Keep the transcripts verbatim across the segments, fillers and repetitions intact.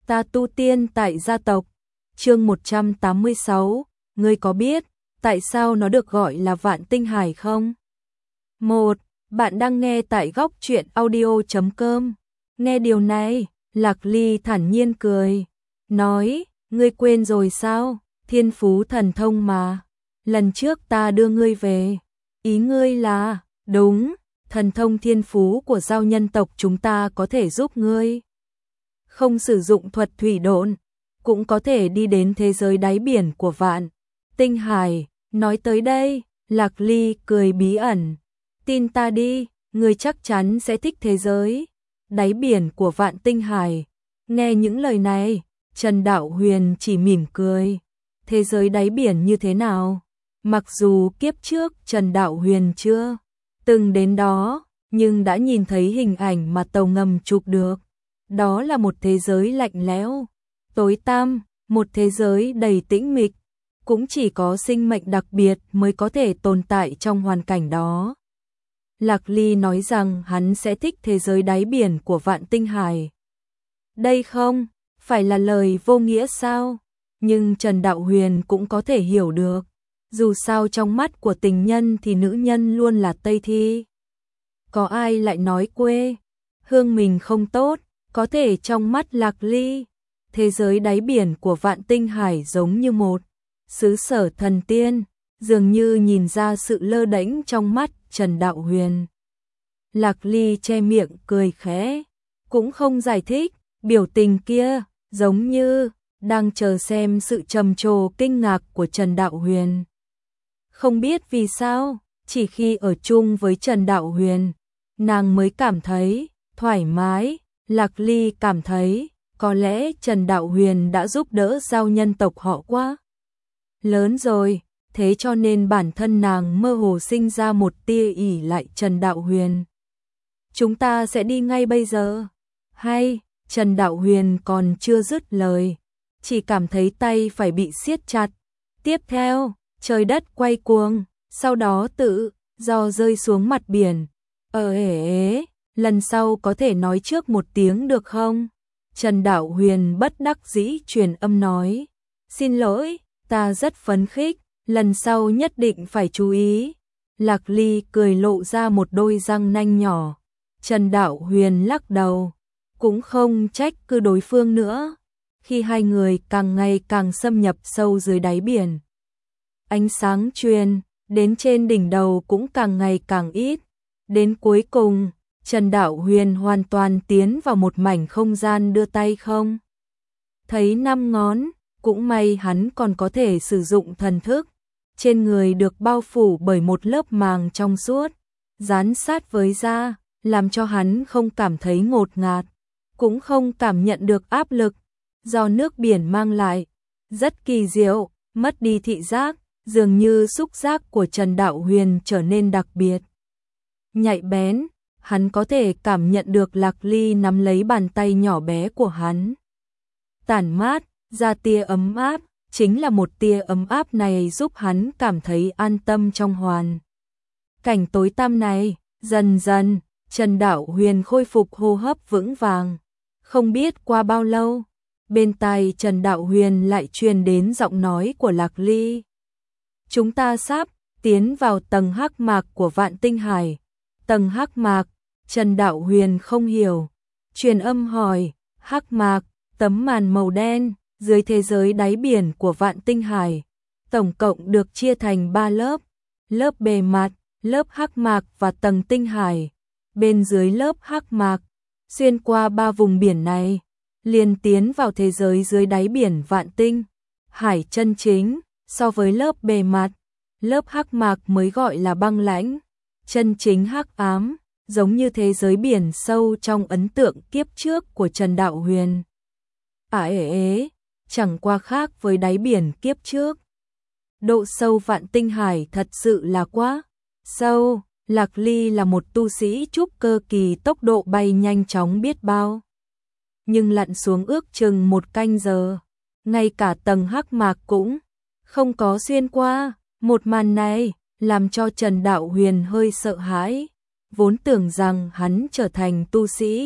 Ta tu tiên tại gia tộc. Chương một trăm tám mươi sáu, ngươi có biết tại sao nó được gọi là Vạn Tinh Hải không? một. Bạn đang nghe tại góc truyện audio chấm com. Nghe điều này, Lạc Ly thản nhiên cười, nói, ngươi quên rồi sao? Thiên phú thần thông mà, lần trước ta đưa ngươi về, ý ngươi là, đúng, thần thông thiên phú của giao nhân tộc chúng ta có thể giúp ngươi. Không sử dụng thuật thủy độn, cũng có thể đi đến thế giới đáy biển của Vạn Tinh Hải. Nói tới đây, Lạc Ly cười bí ẩn, tin ta đi, ngươi chắc chắn sẽ thích thế giới đáy biển của Vạn Tinh Hải. Nghe những lời này, Trần Đạo Huyền chỉ mỉm cười. Thế giới đáy biển như thế nào? Mặc dù kiếp trước Trần Đạo Huyền chưa từng đến đó, nhưng đã nhìn thấy hình ảnh mà tàu ngầm chụp được. Đó là một thế giới lạnh lẽo, tối tăm, một thế giới đầy tĩnh mịch, cũng chỉ có sinh mệnh đặc biệt mới có thể tồn tại trong hoàn cảnh đó. Lạc Ly nói rằng hắn sẽ thích thế giới đáy biển của Vạn Tinh Hải. Đây không phải là lời vô nghĩa sao? Nhưng Trần Đạo Huyền cũng có thể hiểu được. Dù sao trong mắt của tình nhân thì nữ nhân luôn là Tây Thi. Có ai lại nói quê hương mình không tốt? Có thể trong mắt Lạc Ly, thế giới đáy biển của Vạn Tinh Hải giống như một xứ sở thần tiên, dường như nhìn ra sự lơ đễnh trong mắt Trần Đạo Huyền. Lạc Ly che miệng cười khẽ, cũng không giải thích, biểu tình kia giống như đang chờ xem sự trầm trồ kinh ngạc của Trần Đạo Huyền. Không biết vì sao, chỉ khi ở chung với Trần Đạo Huyền, nàng mới cảm thấy thoải mái. Lạc Ly cảm thấy có lẽ Trần Đạo Huyền đã giúp đỡ giao nhân tộc họ quá lớn rồi, thế cho nên bản thân nàng mơ hồ sinh ra một tia ỷ lại Trần Đạo Huyền. Chúng ta sẽ đi ngay bây giờ. Hay, Trần Đạo Huyền còn chưa dứt lời, chỉ cảm thấy tay phải bị siết chặt. Tiếp theo, trời đất quay cuồng, sau đó tự do rơi xuống mặt biển. Ờ ế ế, lần sau có thể nói trước một tiếng được không? Trần Đạo Huyền bất đắc dĩ truyền âm nói. Xin lỗi, ta rất phấn khích, lần sau nhất định phải chú ý. Lạc Ly cười lộ ra một đôi răng nanh nhỏ. Trần Đạo Huyền lắc đầu, cũng không trách cứ đối phương nữa. Khi hai người càng ngày càng xâm nhập sâu dưới đáy biển, ánh sáng truyền đến trên đỉnh đầu cũng càng ngày càng ít. Đến cuối cùng, Trần Đạo Huyền hoàn toàn tiến vào một mảnh không gian đưa tay không thấy năm ngón, cũng may hắn còn có thể sử dụng thần thức. Trên người được bao phủ bởi một lớp màng trong suốt, dán sát với da, làm cho hắn không cảm thấy ngột ngạt, cũng không cảm nhận được áp lực do nước biển mang lại. Rất kỳ diệu, mất đi thị giác, dường như xúc giác của Trần Đạo Huyền trở nên đặc biệt nhạy bén. Hắn có thể cảm nhận được Lạc Ly nắm lấy bàn tay nhỏ bé của hắn, tản mát ra tia ấm áp. Chính là một tia ấm áp này giúp hắn cảm thấy an tâm trong hoàn cảnh tối tăm này. Dần dần, Trần Đạo Huyền khôi phục hô hấp vững vàng. Không biết qua bao lâu, bên tai Trần Đạo Huyền lại truyền đến giọng nói của Lạc Ly. Chúng ta sắp tiến vào tầng hắc mạc của Vạn Tinh Hải. Tầng hắc mạc, Trần Đạo Huyền không hiểu, truyền âm hỏi. Hắc mạc, tấm màn màu đen dưới thế giới đáy biển của Vạn Tinh Hải, tổng cộng được chia thành ba lớp: lớp bề mặt, lớp hắc mạc và tầng tinh hải. Bên dưới lớp hắc mạc, xuyên qua ba vùng biển này, liền tiến vào thế giới dưới đáy biển Vạn Tinh Hải chân chính. So với lớp bề mặt, lớp hắc mạc mới gọi là băng lãnh, chân chính hắc ám, giống như thế giới biển sâu trong ấn tượng kiếp trước của Trần Đạo Huyền. À ế ế, chẳng qua khác với đáy biển kiếp trước. Độ sâu Vạn Tinh Hải thật sự là quá sâu. Lạc Ly là một tu sĩ trúc cơ kỳ, tốc độ bay nhanh chóng biết bao, nhưng lặn xuống ước chừng một canh giờ, ngay cả tầng hắc mạc cũng không có xuyên qua. Một màn này làm cho Trần Đạo Huyền hơi sợ hãi, vốn tưởng rằng hắn trở thành tu sĩ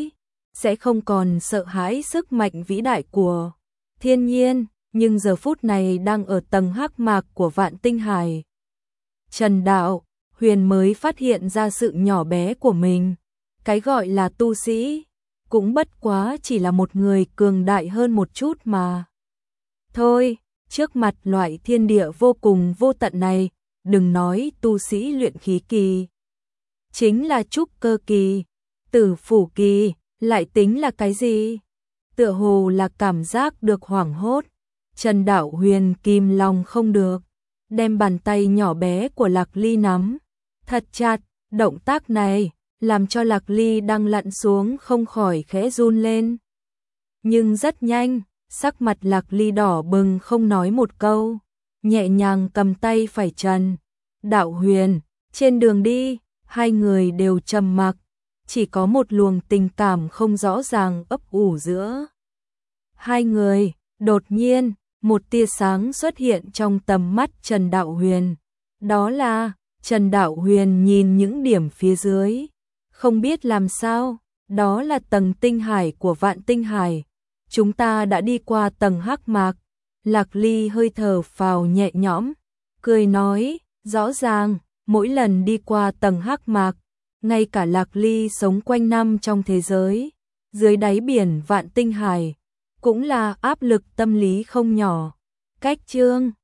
sẽ không còn sợ hãi sức mạnh vĩ đại của thiên nhiên, nhưng giờ phút này đang ở tầng hắc mạc của Vạn Tinh Hải. Trần Đạo Huyền mới phát hiện ra sự nhỏ bé của mình, cái gọi là tu sĩ, cũng bất quá chỉ là một người cường đại hơn một chút mà. Thôi, trước mặt loại thiên địa vô cùng vô tận này, đừng nói tu sĩ luyện khí kỳ, chính là trúc cơ kỳ, tử phủ kỳ, lại tính là cái gì? Tựa hồ là cảm giác được hoảng hốt, Trần Đạo Huyền kìm lòng không được, đem bàn tay nhỏ bé của Lạc Ly nắm thật chặt, động tác này làm cho Lạc Ly đang lặn xuống không khỏi khẽ run lên. Nhưng rất nhanh, sắc mặt Lạc Ly đỏ bừng không nói một câu, nhẹ nhàng cầm tay phải Trần Đạo Huyền. Trên đường đi, hai người đều trầm mặc, chỉ có một luồng tình cảm không rõ ràng ấp ủ giữa hai người. Đột nhiên, một tia sáng xuất hiện trong tầm mắt Trần Đạo Huyền. Đó là, Trần Đạo Huyền nhìn những điểm phía dưới, không biết làm sao, đó là tầng tinh hải của Vạn Tinh Hải. Chúng ta đã đi qua tầng hắc mạc. Lạc Ly hơi thở phào nhẹ nhõm, cười nói, rõ ràng, mỗi lần đi qua tầng hắc mạc, ngay cả Lạc Ly sống quanh năm trong thế giới, dưới đáy biển Vạn Tinh Hải, cũng là áp lực tâm lý không nhỏ. Cách chương